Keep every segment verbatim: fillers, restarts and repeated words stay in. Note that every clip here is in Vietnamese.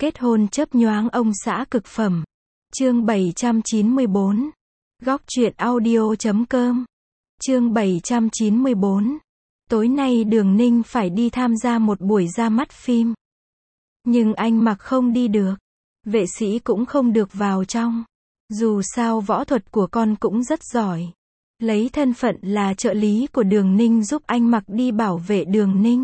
Kết hôn chớp nhoáng ông xã cực phẩm. Chương bảy trăm chín mươi bốn. Góc truyện audio chấm com. Chương bảy trăm chín mươi bốn. Tối nay Đường Ninh phải đi tham gia một buổi ra mắt phim. Nhưng anh mặc không đi được. Vệ sĩ cũng không được vào trong. Dù sao võ thuật của con cũng rất giỏi. Lấy thân phận là trợ lý của Đường Ninh giúp anh mặc đi bảo vệ Đường Ninh.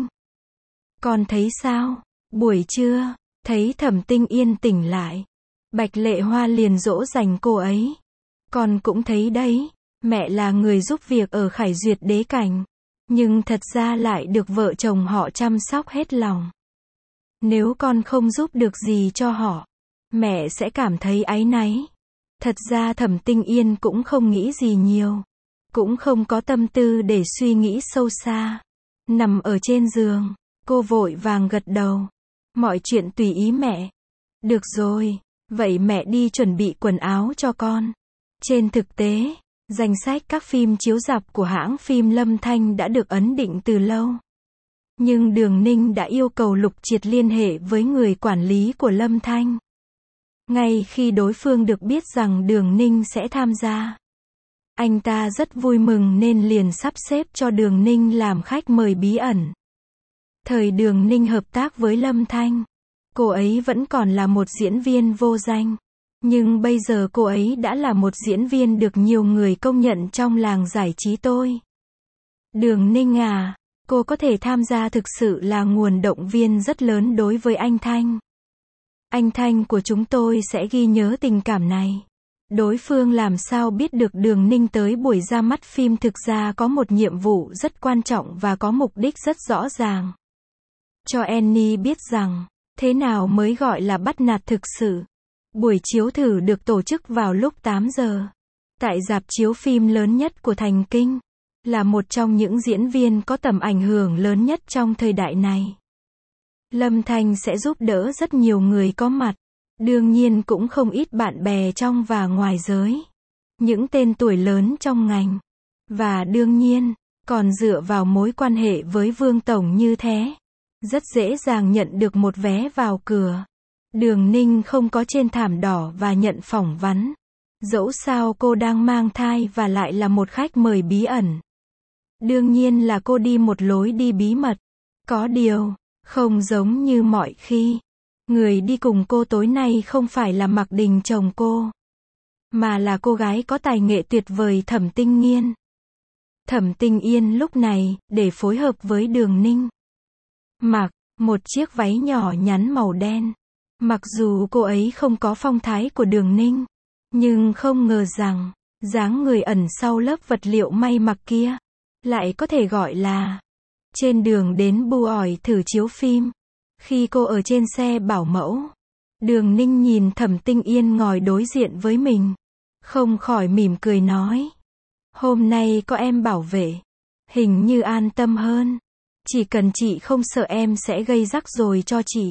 Con thấy sao? Buổi trưa, thấy Thẩm Tinh Yên tỉnh lại. Bạch Lệ Hoa liền dỗ dành cô ấy. Con cũng thấy đấy, mẹ là người giúp việc ở Khải Duyệt Đế Cảnh. Nhưng thật ra lại được vợ chồng họ chăm sóc hết lòng. Nếu con không giúp được gì cho họ, mẹ sẽ cảm thấy áy náy. Thật ra Thẩm Tinh Yên cũng không nghĩ gì nhiều. Cũng không có tâm tư để suy nghĩ sâu xa. Nằm ở trên giường, cô vội vàng gật đầu. Mọi chuyện tùy ý mẹ. Được rồi, vậy mẹ đi chuẩn bị quần áo cho con. Trên thực tế, danh sách các phim chiếu rạp của hãng phim Lâm Thanh đã được ấn định từ lâu. Nhưng Đường Ninh đã yêu cầu Lục Triệt liên hệ với người quản lý của Lâm Thanh. Ngay khi đối phương được biết rằng Đường Ninh sẽ tham gia, anh ta rất vui mừng nên liền sắp xếp cho Đường Ninh làm khách mời bí ẩn. Thời Đường Ninh hợp tác với Lâm Thanh, cô ấy vẫn còn là một diễn viên vô danh. Nhưng bây giờ cô ấy đã là một diễn viên được nhiều người công nhận trong làng giải trí tôi. Đường Ninh à, cô có thể tham gia thực sự là nguồn động viên rất lớn đối với anh Thanh. Anh Thanh của chúng tôi sẽ ghi nhớ tình cảm này. Đối phương làm sao biết được Đường Ninh tới buổi ra mắt phim thực ra có một nhiệm vụ rất quan trọng và có mục đích rất rõ ràng. Cho Annie biết rằng, thế nào mới gọi là bắt nạt thực sự. Buổi chiếu thử được tổ chức vào lúc tám giờ. Tại rạp chiếu phim lớn nhất của thành Kinh. Là một trong những diễn viên có tầm ảnh hưởng lớn nhất trong thời đại này. Lâm Thanh sẽ giúp đỡ rất nhiều người có mặt. Đương nhiên cũng không ít bạn bè trong và ngoài giới. Những tên tuổi lớn trong ngành. Và đương nhiên, còn dựa vào mối quan hệ với Vương Tổng như thế. Rất dễ dàng nhận được một vé vào cửa. Đường Ninh không có trên thảm đỏ và nhận phỏng vấn. Dẫu sao cô đang mang thai và lại là một khách mời bí ẩn. Đương nhiên là cô đi một lối đi bí mật. Có điều, không giống như mọi khi. Người đi cùng cô tối nay không phải là Mạc Đình chồng cô. Mà là cô gái có tài nghệ tuyệt vời Thẩm Tinh Nghiên. Thẩm Tinh Yên lúc này, để phối hợp với Đường Ninh, mặc một chiếc váy nhỏ nhắn màu đen. Mặc dù cô ấy không có phong thái của Đường Ninh, nhưng không ngờ rằng, dáng người ẩn sau lớp vật liệu may mặc kia, lại có thể gọi là. Trên đường đến Bu Ỏi thử chiếu phim, khi cô ở trên xe bảo mẫu, Đường Ninh nhìn Thẩm Tinh Yên ngồi đối diện với mình, không khỏi mỉm cười nói. Hôm nay có em bảo vệ, hình như an tâm hơn. Chỉ cần chị không sợ em sẽ gây rắc rối cho chị.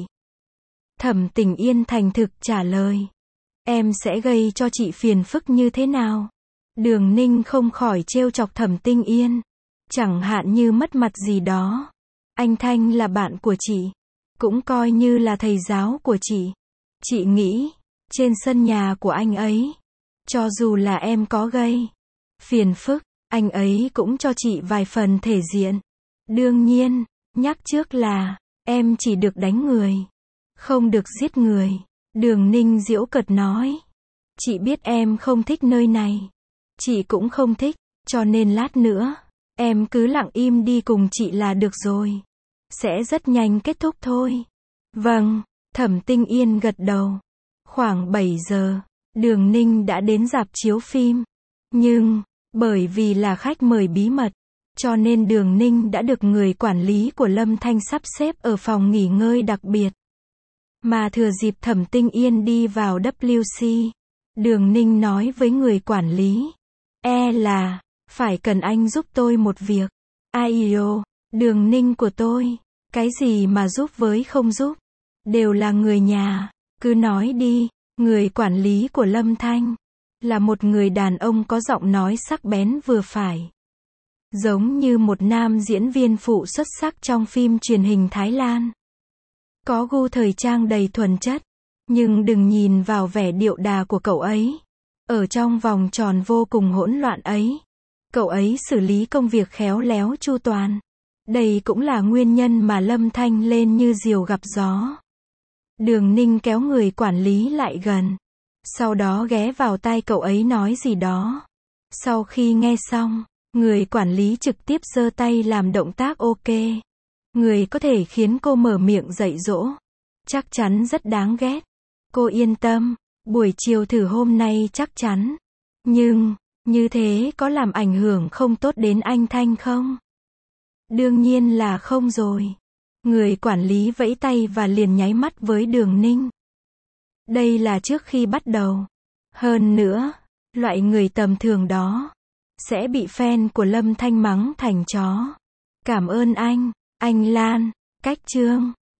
Thẩm Tinh Yên thành thực trả lời. Em sẽ gây cho chị phiền phức như thế nào? Đường Ninh không khỏi trêu chọc Thẩm Tinh Yên. Chẳng hạn như mất mặt gì đó. Anh Thanh là bạn của chị. Cũng coi như là thầy giáo của chị. Chị nghĩ, trên sân nhà của anh ấy, cho dù là em có gây phiền phức, anh ấy cũng cho chị vài phần thể diện. Đương nhiên, nhắc trước là, em chỉ được đánh người, không được giết người. Đường Ninh giễu cợt nói. Chị biết em không thích nơi này. Chị cũng không thích, cho nên lát nữa, em cứ lặng im đi cùng chị là được rồi. Sẽ rất nhanh kết thúc thôi. Vâng, Thẩm Tinh Yên gật đầu. Khoảng bảy giờ, Đường Ninh đã đến rạp chiếu phim. Nhưng, bởi vì là khách mời bí mật, cho nên Đường Ninh đã được người quản lý của Lâm Thanh sắp xếp ở phòng nghỉ ngơi đặc biệt. Mà thừa dịp Thẩm Tinh Yên đi vào W C, Đường Ninh nói với người quản lý. E là, phải cần anh giúp tôi một việc. Ai ồ, Đường Ninh của tôi, cái gì mà giúp với không giúp, đều là người nhà, cứ nói đi. Người quản lý của Lâm Thanh, là một người đàn ông có giọng nói sắc bén vừa phải. Giống như một nam diễn viên phụ xuất sắc trong phim truyền hình Thái Lan. Có gu thời trang đầy thuần chất, Nhưng đừng nhìn vào vẻ điệu đà của cậu ấy. Ở trong vòng tròn vô cùng hỗn loạn ấy, cậu ấy xử lý công việc khéo léo chu toàn. Đây cũng là nguyên nhân mà Lâm Thanh lên như diều gặp gió. Đường Ninh kéo người quản lý lại gần. Sau đó ghé vào tai cậu ấy nói gì đó. Sau khi nghe xong, người quản lý trực tiếp giơ tay làm động tác ok. Người có thể khiến cô mở miệng dạy dỗ. Chắc chắn rất đáng ghét. Cô yên tâm, buổi chiều thử hôm nay chắc chắn. Nhưng, như thế có làm ảnh hưởng không tốt đến anh Thanh không? Đương nhiên là không rồi. Người quản lý vẫy tay và liền nháy mắt với Đường Ninh. Đây là trước khi bắt đầu. Hơn nữa, loại người tầm thường đó sẽ bị fan của Lâm Thanh mắng thành chó. Cảm ơn anh, anh Lan, Cách Trương.